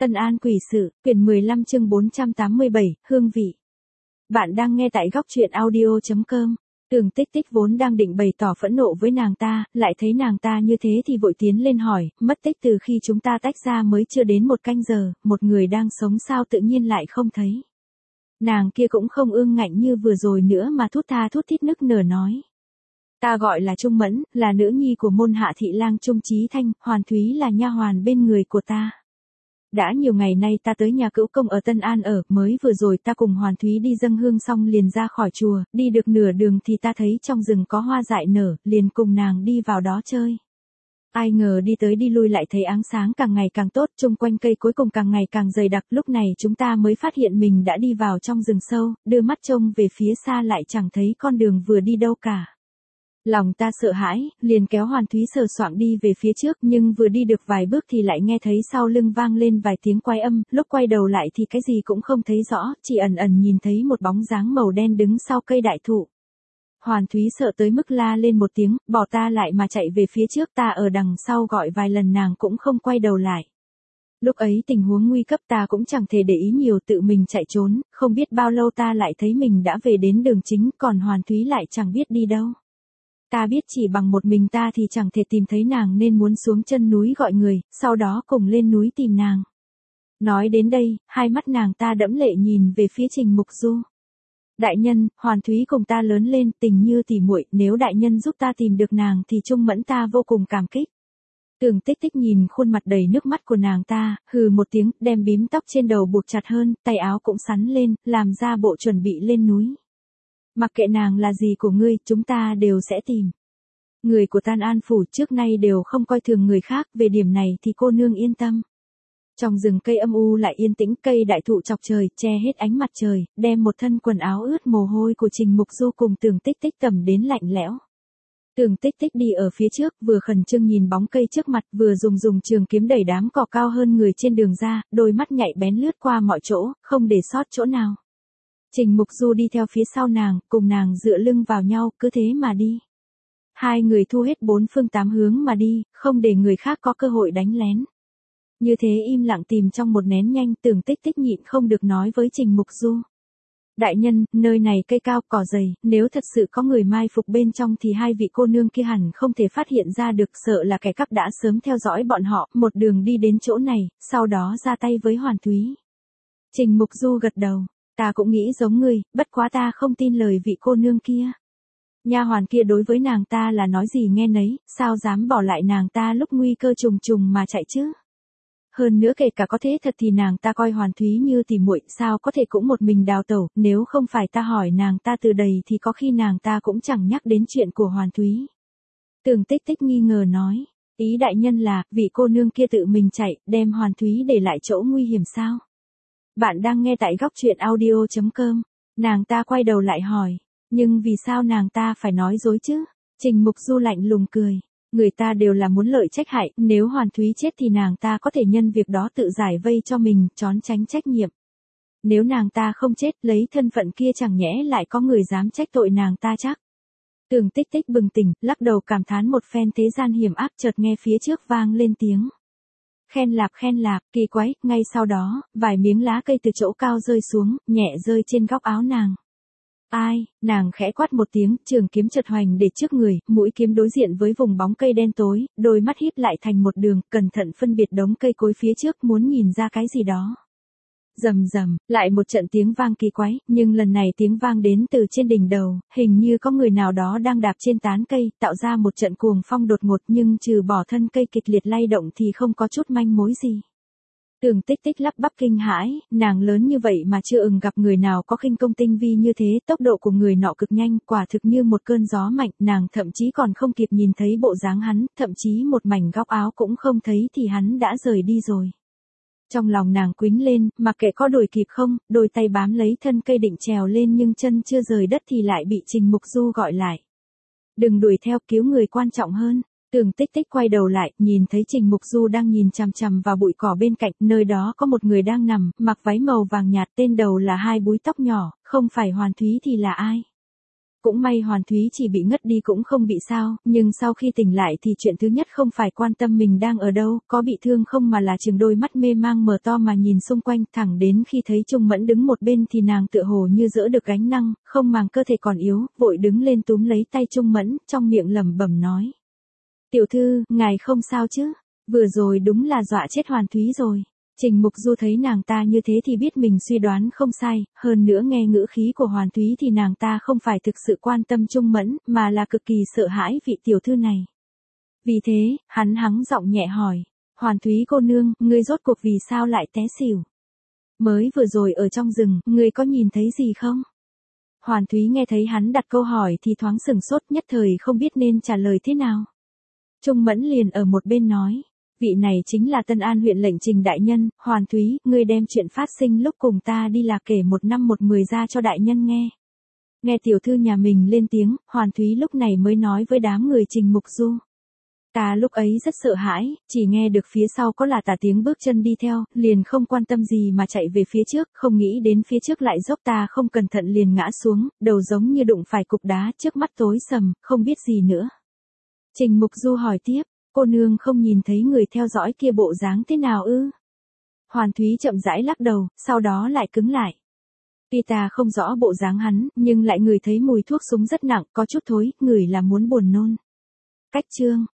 Tân An quỷ sự, quyển 15 chương 487, hương vị. Bạn đang nghe tại góc truyện audio.com. Tường Tích Tích vốn đang định bày tỏ phẫn nộ với nàng ta, lại thấy nàng ta như thế thì vội tiến lên hỏi, mất tích từ khi chúng ta tách ra mới chưa đến một canh giờ, một người đang sống sao tự nhiên lại không thấy. Nàng kia cũng không ương ngạnh như vừa rồi nữa mà thút tha thút thít nức nở nói. Ta gọi là Trung Mẫn, là nữ nhi của môn hạ thị lang Trung Chí Thanh, Hoàn Thúy là nha hoàn bên người của ta. Đã nhiều ngày nay ta tới nhà cữu công ở Tân An ở, mới vừa rồi ta cùng Hoàn Thúy đi dâng hương xong liền ra khỏi chùa, đi được nửa đường thì ta thấy trong rừng có hoa dại nở, liền cùng nàng đi vào đó chơi. Ai ngờ đi tới đi lui lại thấy ánh sáng càng ngày càng tốt, chung quanh cây cuối cùng càng ngày càng dày đặc, lúc này chúng ta mới phát hiện mình đã đi vào trong rừng sâu, đưa mắt trông về phía xa lại chẳng thấy con đường vừa đi đâu cả. Lòng ta sợ hãi, liền kéo Hoàn Thúy sờ soạng đi về phía trước, nhưng vừa đi được vài bước thì lại nghe thấy sau lưng vang lên vài tiếng quái âm, lúc quay đầu lại thì cái gì cũng không thấy rõ, chỉ ẩn ẩn nhìn thấy một bóng dáng màu đen đứng sau cây đại thụ. Hoàn Thúy sợ tới mức la lên một tiếng, bỏ ta lại mà chạy về phía trước, ta ở đằng sau gọi vài lần nàng cũng không quay đầu lại. Lúc ấy tình huống nguy cấp ta cũng chẳng thể để ý nhiều, tự mình chạy trốn, không biết bao lâu ta lại thấy mình đã về đến đường chính, còn Hoàn Thúy lại chẳng biết đi đâu. Ta biết chỉ bằng một mình ta thì chẳng thể tìm thấy nàng nên muốn xuống chân núi gọi người, sau đó cùng lên núi tìm nàng. Nói đến đây, hai mắt nàng ta đẫm lệ nhìn về phía Trình Mục Du. Đại nhân, Hoàn Thúy cùng ta lớn lên, tình như tỉ muội, nếu đại nhân giúp ta tìm được nàng thì Trung Mẫn ta vô cùng cảm kích. Tường Tích Tích nhìn khuôn mặt đầy nước mắt của nàng ta, hừ một tiếng, đem bím tóc trên đầu buộc chặt hơn, tay áo cũng sắn lên, làm ra bộ chuẩn bị lên núi. Mặc kệ nàng là gì của ngươi, chúng ta đều sẽ tìm. Người của Tân An phủ trước nay đều không coi thường người khác, về điểm này thì cô nương yên tâm. Trong rừng cây âm u lại yên tĩnh, cây đại thụ chọc trời, che hết ánh mặt trời, đem một thân quần áo ướt mồ hôi của Trình Mục Du cùng Tường Tích Tích tẩm đến lạnh lẽo. Tường Tích Tích đi ở phía trước, vừa khẩn trương nhìn bóng cây trước mặt, vừa dùng trường kiếm đẩy đám cỏ cao hơn người trên đường ra, đôi mắt nhạy bén lướt qua mọi chỗ, không để sót chỗ nào. Trình Mục Du đi theo phía sau nàng, cùng nàng dựa lưng vào nhau, cứ thế mà đi. Hai người thu hết bốn phương tám hướng mà đi, không để người khác có cơ hội đánh lén. Như thế im lặng tìm trong một nén nhanh, Tường Tích Tích nhịn không được nói với Trình Mục Du. Đại nhân, nơi này cây cao cỏ dày, nếu thật sự có người mai phục bên trong thì hai vị cô nương kia hẳn không thể phát hiện ra được, sợ là kẻ cắp đã sớm theo dõi bọn họ, một đường đi đến chỗ này, sau đó ra tay với Hoàn Thúy. Trình Mục Du gật đầu. Ta cũng nghĩ giống ngươi, bất quá ta không tin lời vị cô nương kia. Nha hoàn kia đối với nàng ta là nói gì nghe nấy, sao dám bỏ lại nàng ta lúc nguy cơ trùng trùng mà chạy chứ? Hơn nữa kể cả có thế thật thì nàng ta coi Hoàn Thúy như tỉ muội, sao có thể cũng một mình đào tẩu, nếu không phải ta hỏi nàng ta từ đầy thì có khi nàng ta cũng chẳng nhắc đến chuyện của Hoàn Thúy. Tường Tích Tích nghi ngờ nói, ý đại nhân là, vị cô nương kia tự mình chạy, đem Hoàn Thúy để lại chỗ nguy hiểm sao? Bạn đang nghe tại góc truyện audio.com. Nàng ta quay đầu lại hỏi, nhưng vì sao nàng ta phải nói dối chứ? Trình Mục Du lạnh lùng cười, người ta đều là muốn lợi trách hại, nếu Hoàn Thúy chết thì nàng ta có thể nhân việc đó tự giải vây cho mình, trốn tránh trách nhiệm. Nếu nàng ta không chết, lấy thân phận kia chẳng nhẽ lại có người dám trách tội nàng ta chắc. Tường Tích Tích bừng tỉnh, lắc đầu cảm thán một phen thế gian hiểm ác, chợt nghe phía trước vang lên tiếng. Khen lạp, kỳ quái, ngay sau đó, vài miếng lá cây từ chỗ cao rơi xuống, nhẹ rơi trên góc áo nàng. Ai, nàng khẽ quát một tiếng, trường kiếm chợt hoành để trước người, mũi kiếm đối diện với vùng bóng cây đen tối, đôi mắt híp lại thành một đường, cẩn thận phân biệt đống cây cối phía trước, muốn nhìn ra cái gì đó. Rầm rầm, lại một trận tiếng vang kỳ quái, nhưng lần này tiếng vang đến từ trên đỉnh đầu, hình như có người nào đó đang đạp trên tán cây, tạo ra một trận cuồng phong đột ngột, nhưng trừ bỏ thân cây kịch liệt lay động thì không có chút manh mối gì. Tường Tích Tích lắp bắp kinh hãi, nàng lớn như vậy mà chưa gặp người nào có khinh công tinh vi như thế, tốc độ của người nọ cực nhanh, quả thực như một cơn gió mạnh, nàng thậm chí còn không kịp nhìn thấy bộ dáng hắn, thậm chí một mảnh góc áo cũng không thấy thì hắn đã rời đi rồi. Trong lòng nàng quýnh lên, mặc kệ có đuổi kịp không, đôi tay bám lấy thân cây định trèo lên nhưng chân chưa rời đất thì lại bị Trình Mục Du gọi lại. Đừng đuổi theo, cứu người quan trọng hơn. Tường Tích Tích quay đầu lại, nhìn thấy Trình Mục Du đang nhìn chằm chằm vào bụi cỏ bên cạnh, nơi đó có một người đang nằm, mặc váy màu vàng nhạt, tên đầu là hai búi tóc nhỏ, không phải Hoàn Thúy thì là ai? Cũng may Hoàn Thúy chỉ bị ngất đi cũng không bị sao, nhưng sau khi tỉnh lại thì chuyện thứ nhất không phải quan tâm mình đang ở đâu, có bị thương không mà là chừng đôi mắt mê mang mở to mà nhìn xung quanh, thẳng đến khi thấy Trung Mẫn đứng một bên thì nàng tựa hồ như dỡ được gánh nặng, không màng cơ thể còn yếu, vội đứng lên túm lấy tay Trung Mẫn, trong miệng lẩm bẩm nói. Tiểu thư, ngài không sao chứ? Vừa rồi đúng là dọa chết Hoàn Thúy rồi. Trình Mục Du thấy nàng ta như thế thì biết mình suy đoán không sai, hơn nữa nghe ngữ khí của Hoàn Thúy thì nàng ta không phải thực sự quan tâm Trung Mẫn, mà là cực kỳ sợ hãi vị tiểu thư này. Vì thế, hắn hắng giọng nhẹ hỏi, Hoàn Thúy cô nương, ngươi rốt cuộc vì sao lại té xỉu? Mới vừa rồi ở trong rừng, ngươi có nhìn thấy gì không? Hoàn Thúy nghe thấy hắn đặt câu hỏi thì thoáng sửng sốt, nhất thời không biết nên trả lời thế nào. Trung Mẫn liền ở một bên nói. Vị này chính là Tân An huyện lệnh Trình đại nhân, Hoàn Thúy, ngươi đem chuyện phát sinh lúc cùng ta đi là kể 1 năm 1 10 ra cho đại nhân nghe. Nghe tiểu thư nhà mình lên tiếng, Hoàn Thúy lúc này mới nói với đám người Trình Mục Du. Ta lúc ấy rất sợ hãi, chỉ nghe được phía sau có là tả tiếng bước chân đi theo, liền không quan tâm gì mà chạy về phía trước, không nghĩ đến phía trước lại dốc, ta không cẩn thận liền ngã xuống, đầu giống như đụng phải cục đá, trước mắt tối sầm, không biết gì nữa. Trình Mục Du hỏi tiếp. Cô nương không nhìn thấy người theo dõi kia bộ dáng thế nào ư? Hoàn Thúy chậm rãi lắc đầu, sau đó lại cứng lại. Tuy ta không rõ bộ dáng hắn, nhưng lại ngửi thấy mùi thuốc súng rất nặng, có chút thối, ngửi là muốn buồn nôn. Cách chương.